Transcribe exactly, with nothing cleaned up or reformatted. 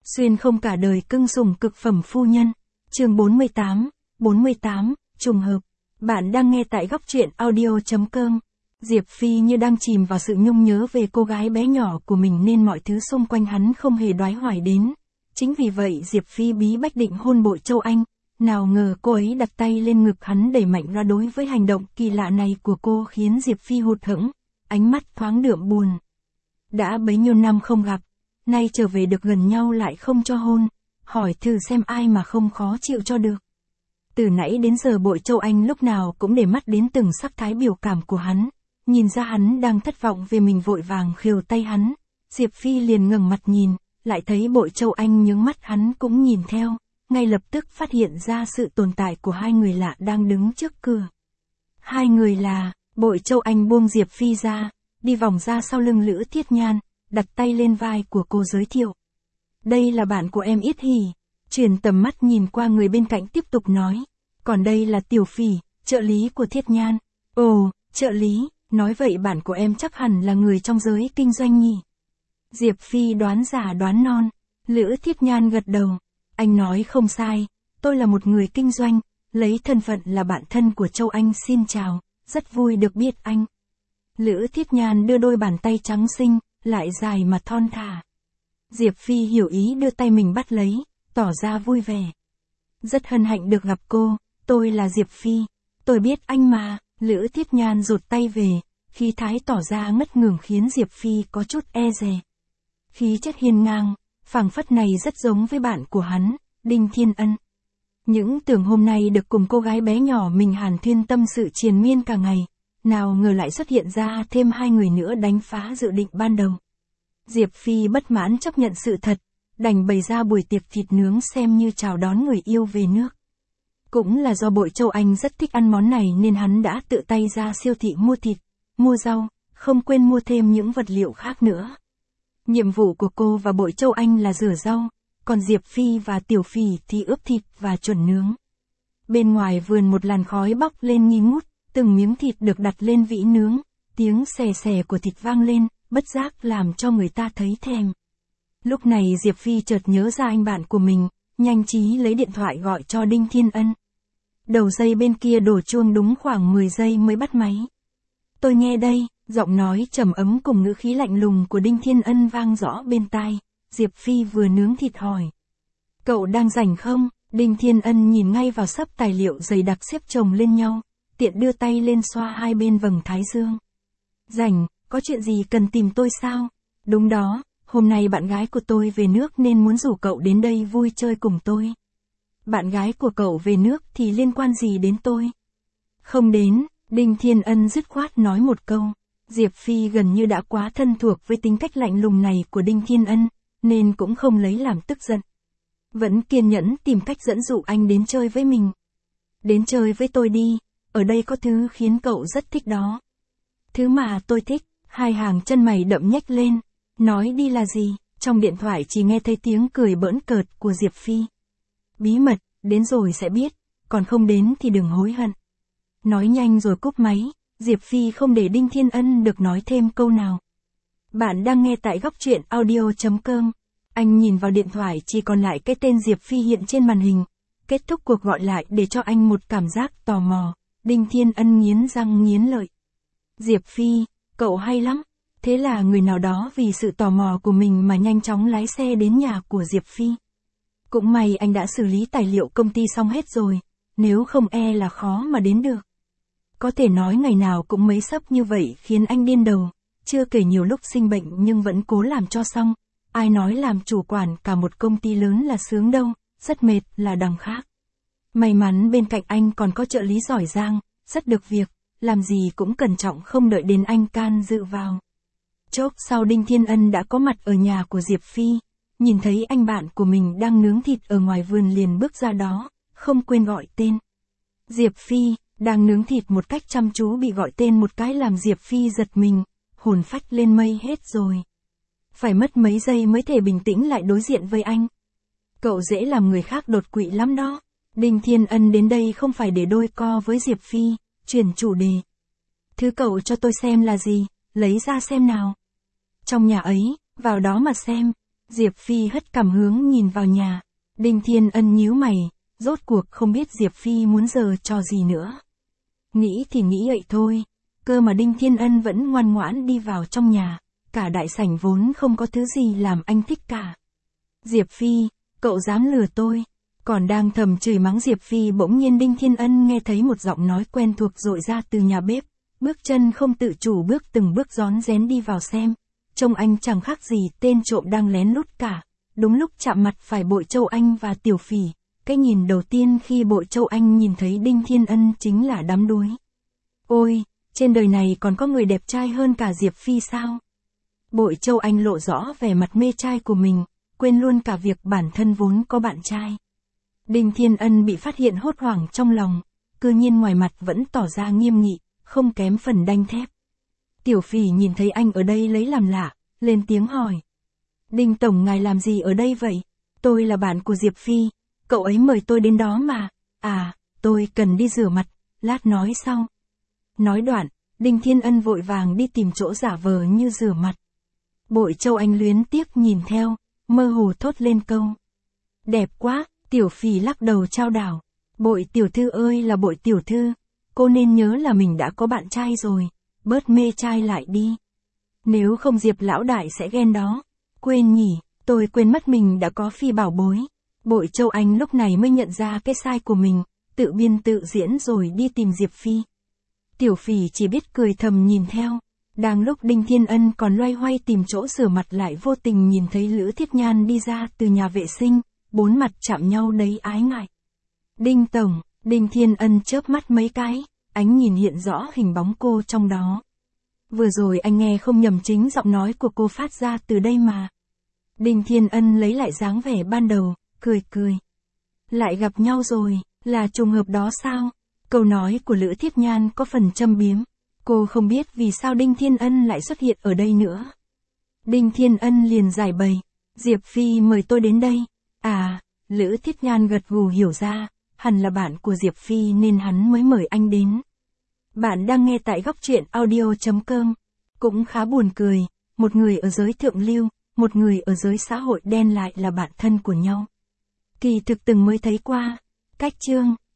Xuyên không cả đời cưng sủng cực phẩm phu nhân. Chương bốn mươi tám, bốn mươi tám, trùng hợp. Bạn đang nghe tại góc truyện audio chấm com. Diệp Phi như đang chìm vào sự nhung nhớ về cô gái bé nhỏ của mình nên mọi thứ xung quanh hắn không hề đoái hoài đến. Chính vì vậy Diệp Phi bí bách định hôn Bội Châu Anh. Nào ngờ cô ấy đặt tay lên ngực hắn đẩy mạnh ra. Đối với hành động kỳ lạ này của cô khiến Diệp Phi hụt hẫng, ánh mắt thoáng đượm buồn. Đã bấy nhiêu năm không gặp, nay trở về được gần nhau lại không cho hôn, hỏi thử xem ai mà không khó chịu cho được. Từ nãy đến giờ Bội Châu Anh lúc nào cũng để mắt đến từng sắc thái biểu cảm của hắn, nhìn ra hắn đang thất vọng về mình vội vàng khều tay hắn. Diệp Phi liền ngẩng mặt nhìn, lại thấy Bội Châu Anh nhướng mắt hắn cũng nhìn theo, ngay lập tức phát hiện ra sự tồn tại của hai người lạ đang đứng trước cửa. Hai người là, Bội Châu Anh buông Diệp Phi ra, đi vòng ra sau lưng Lữ Thiết Nhan, đặt tay lên vai của cô giới thiệu. Đây là bạn của em Yết Hỉ. Chuyển tầm mắt nhìn qua người bên cạnh tiếp tục nói. Còn đây là Tiểu Phỉ, trợ lý của Thiết Nhan. Ồ, trợ lý, nói vậy bạn của em chắc hẳn là người trong giới kinh doanh nhỉ? Diệp Phi đoán giả đoán non. Lữ Thiết Nhan gật đầu. Anh nói không sai, tôi là một người kinh doanh, lấy thân phận là bạn thân của Châu Anh xin chào, rất vui được biết anh. Lữ Thiết Nhan đưa đôi bàn tay trắng xinh, lại dài mà thon thả. Diệp Phi hiểu ý đưa tay mình bắt lấy, tỏ ra vui vẻ. Rất hân hạnh được gặp cô, tôi là Diệp Phi, tôi biết anh mà. Lữ Thiết Nhan rụt tay về, khí thái tỏ ra ngất ngưởng khiến Diệp Phi có chút e dè. Khí chất hiên ngang, phảng phất này rất giống với bạn của hắn, Đinh Thiên Ân. Những tưởng hôm nay được cùng cô gái bé nhỏ mình hàn thuyên tâm sự triền miên cả ngày, nào ngờ lại xuất hiện ra thêm hai người nữa đánh phá dự định ban đầu. Diệp Phi bất mãn chấp nhận sự thật, đành bày ra buổi tiệc thịt nướng xem như chào đón người yêu về nước. Cũng là do Bội Châu Anh rất thích ăn món này nên hắn đã tự tay ra siêu thị mua thịt, mua rau, không quên mua thêm những vật liệu khác nữa. Nhiệm vụ của cô và Bội Châu Anh là rửa rau, còn Diệp Phi và Tiểu Phỉ thì ướp thịt và chuẩn nướng. Bên ngoài vườn một làn khói bốc lên nghi ngút, từng miếng thịt được đặt lên vĩ nướng, tiếng xè xè của thịt vang lên, bất giác làm cho người ta thấy thèm. Lúc này Diệp Phi chợt nhớ ra anh bạn của mình, nhanh trí lấy điện thoại gọi cho Đinh Thiên Ân. Đầu dây bên kia đổ chuông đúng khoảng mười giây mới bắt máy. Tôi nghe đây, giọng nói trầm ấm cùng ngữ khí lạnh lùng của Đinh Thiên Ân vang rõ bên tai. Diệp Phi vừa nướng thịt hỏi. Cậu đang rảnh không? Đinh Thiên Ân nhìn ngay vào xấp tài liệu dày đặc xếp chồng lên nhau, tiện đưa tay lên xoa hai bên vầng thái dương. Rảnh, có chuyện gì cần tìm tôi sao? Đúng đó, hôm nay bạn gái của tôi về nước nên muốn rủ cậu đến đây vui chơi cùng tôi. Bạn gái của cậu về nước thì liên quan gì đến tôi? Không đến, Đinh Thiên Ân dứt khoát nói một câu. Diệp Phi gần như đã quá thân thuộc với tính cách lạnh lùng này của Đinh Thiên Ân, nên cũng không lấy làm tức giận. Vẫn kiên nhẫn tìm cách dẫn dụ anh đến chơi với mình. Đến chơi với tôi đi, ở đây có thứ khiến cậu rất thích đó. Thứ mà tôi thích, hai hàng chân mày đậm nhếch lên. Nói đi là gì? Trong điện thoại chỉ nghe thấy tiếng cười bỡn cợt của Diệp Phi. Bí mật, đến rồi sẽ biết, còn không đến thì đừng hối hận. Nói nhanh rồi cúp máy, Diệp Phi không để Đinh Thiên Ân được nói thêm câu nào. Bạn đang nghe tại góc truyện audio chấm com. Anh nhìn vào điện thoại chỉ còn lại cái tên Diệp Phi hiện trên màn hình. Kết thúc cuộc gọi lại để cho anh một cảm giác tò mò. Đinh Thiên Ân nghiến răng nghiến lợi. Diệp Phi, cậu hay lắm. Thế là người nào đó vì sự tò mò của mình mà nhanh chóng lái xe đến nhà của Diệp Phi. Cũng may anh đã xử lý tài liệu công ty xong hết rồi, nếu không e là khó mà đến được. Có thể nói ngày nào cũng mấy sấp như vậy khiến anh điên đầu, chưa kể nhiều lúc sinh bệnh nhưng vẫn cố làm cho xong. Ai nói làm chủ quản cả một công ty lớn là sướng đâu, rất mệt là đằng khác. May mắn bên cạnh anh còn có trợ lý giỏi giang, rất được việc, làm gì cũng cẩn trọng không đợi đến anh can dự vào. Chốc sau Đinh Thiên Ân đã có mặt ở nhà của Diệp Phi, nhìn thấy anh bạn của mình đang nướng thịt ở ngoài vườn liền bước ra đó, không quên gọi tên. Diệp Phi, đang nướng thịt một cách chăm chú bị gọi tên một cái làm Diệp Phi giật mình, hồn phách lên mây hết rồi. Phải mất mấy giây mới thể bình tĩnh lại đối diện với anh. Cậu dễ làm người khác đột quỵ lắm đó. Đinh Thiên Ân đến đây không phải để đôi co với Diệp Phi, chuyển chủ đề. Thứ cậu cho tôi xem là gì, lấy ra xem nào. Trong nhà ấy, vào đó mà xem. Diệp Phi hất cằm hướng nhìn vào nhà. Đinh Thiên Ân nhíu mày, rốt cuộc không biết Diệp Phi muốn giở trò gì nữa. Nghĩ thì nghĩ vậy thôi, cơ mà Đinh Thiên Ân vẫn ngoan ngoãn đi vào trong nhà, cả đại sảnh vốn không có thứ gì làm anh thích cả. Diệp Phi, cậu dám lừa tôi. Còn đang thầm chửi mắng Diệp Phi, bỗng nhiên Đinh Thiên Ân nghe thấy một giọng nói quen thuộc dội ra từ nhà bếp, bước chân không tự chủ bước từng bước rón rén đi vào xem. Trông anh chẳng khác gì tên trộm đang lén lút cả. Đúng lúc chạm mặt phải Bội Châu Anh và Tiểu Phỉ, cái nhìn đầu tiên khi Bội Châu Anh nhìn thấy Đinh Thiên Ân chính là đắm đuối. Ôi, trên đời này còn có người đẹp trai hơn cả Diệp Phi sao? Bội Châu Anh lộ rõ vẻ mặt mê trai của mình, quên luôn cả việc bản thân vốn có bạn trai. Đinh Thiên Ân bị phát hiện hốt hoảng trong lòng, cư nhiên ngoài mặt vẫn tỏ ra nghiêm nghị, không kém phần đanh thép. Tiểu Phỉ nhìn thấy anh ở đây lấy làm lạ, lên tiếng hỏi. Đinh Tổng ngài làm gì ở đây vậy? Tôi là bạn của Diệp Phi, cậu ấy mời tôi đến đó mà. À, tôi cần đi rửa mặt, lát nói sau. Nói đoạn, Đinh Thiên Ân vội vàng đi tìm chỗ giả vờ như rửa mặt. Bội Châu Anh luyến tiếc nhìn theo, mơ hồ thốt lên câu. Đẹp quá, Tiểu Phỉ lắc đầu trao đảo. Bội tiểu thư ơi là Bội tiểu thư, cô nên nhớ là mình đã có bạn trai rồi, bớt mê trai lại đi. Nếu không Diệp lão đại sẽ ghen đó. Quên nhỉ, tôi quên mất mình đã có Phi bảo bối. Bội Châu Anh lúc này mới nhận ra cái sai của mình, tự biên tự diễn rồi đi tìm Diệp Phi. Tiểu Phỉ chỉ biết cười thầm nhìn theo. Đang lúc Đinh Thiên Ân còn loay hoay tìm chỗ rửa mặt lại vô tình nhìn thấy Lữ Thiết Nhan đi ra từ nhà vệ sinh, bốn mặt chạm nhau đầy ái ngại. Đinh Tổng, Đinh Thiên Ân chớp mắt mấy cái, ánh nhìn hiện rõ hình bóng cô trong đó. Vừa rồi anh nghe không nhầm chính giọng nói của cô phát ra từ đây mà. Đinh Thiên Ân lấy lại dáng vẻ ban đầu, cười cười. Lại gặp nhau rồi, là trùng hợp đó sao? Câu nói của Lữ Thiết Nhan có phần châm biếm. Cô không biết vì sao Đinh Thiên Ân lại xuất hiện ở đây nữa. Đinh Thiên Ân liền giải bày. Diệp Phi mời tôi đến đây. À, Lữ Thiết Nhan gật gù hiểu ra, hẳn là bạn của Diệp Phi nên hắn mới mời anh đến. Bạn đang nghe tại góc truyện audio chấm com. Cũng khá buồn cười, một người ở giới thượng lưu, một người ở giới xã hội đen lại là bạn thân của nhau. Kỳ thực từng mới thấy qua. Cách chương